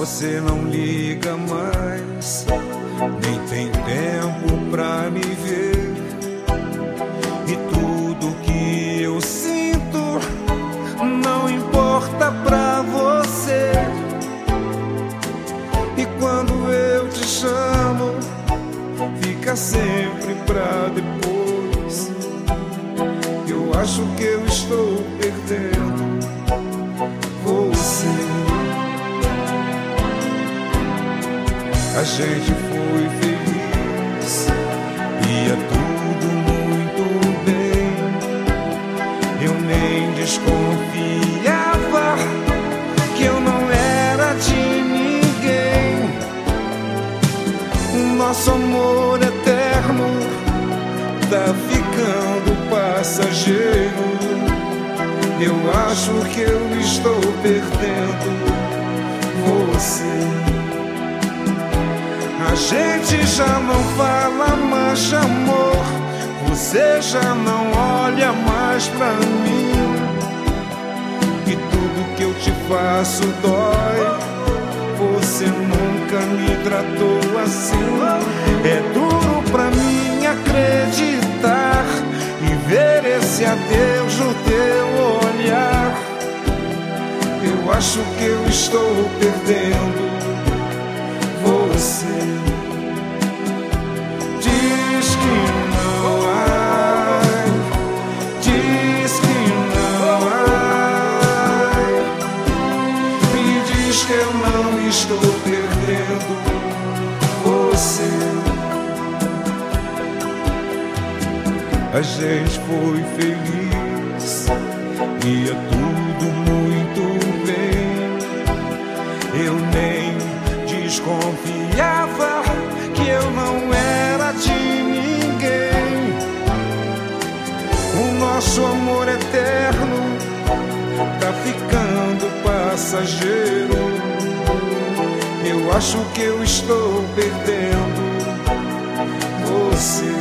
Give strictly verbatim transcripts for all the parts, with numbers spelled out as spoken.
você não liga mais, nem tem tempo pra me ver. E tudo que eu sinto não importa pra você. E quando eu te chamo, fica sempre pra depois. Eu acho que eu estou perdendo você. A gente foi feliz, ia tudo muito bem. Eu nem desconfiava que eu não era de ninguém. O nosso amor eterno tá ficando passageiro. Eu acho que eu estou perdendo você. A gente já não fala mais de amor, você já não olha mais pra mim. E tudo que eu te faço dói, você nunca me tratou assim. É duro pra mim acreditar e ver esse adeus no teu olhar. Eu acho que eu estou perdendo você. Diz que não vai, diz que não vai, me diz que eu não estou perdendo você. A gente foi feliz, ia tudo muito bem. Eu nem desconfiava que eu não era de ninguém. O nosso amor eterno tá ficando passageiro. Eu acho que eu estou perdendo você.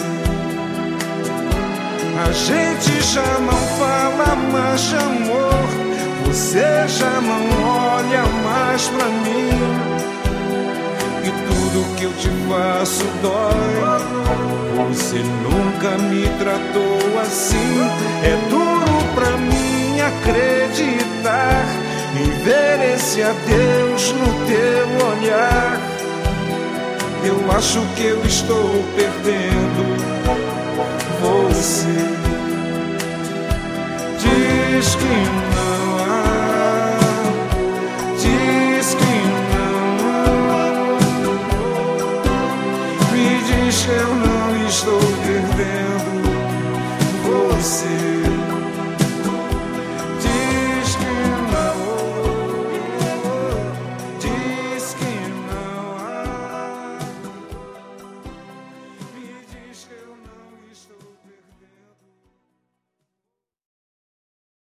A gente já não fala mais de amor, você já não olha mais pra mim. E tudo que eu te faço dói, você nunca me tratou assim. É duro pra mim acreditar e ver esse adeus no teu olhar. Eu acho que eu estou perdendo você. Diz que não há, diz que não há, me diz que eu não estou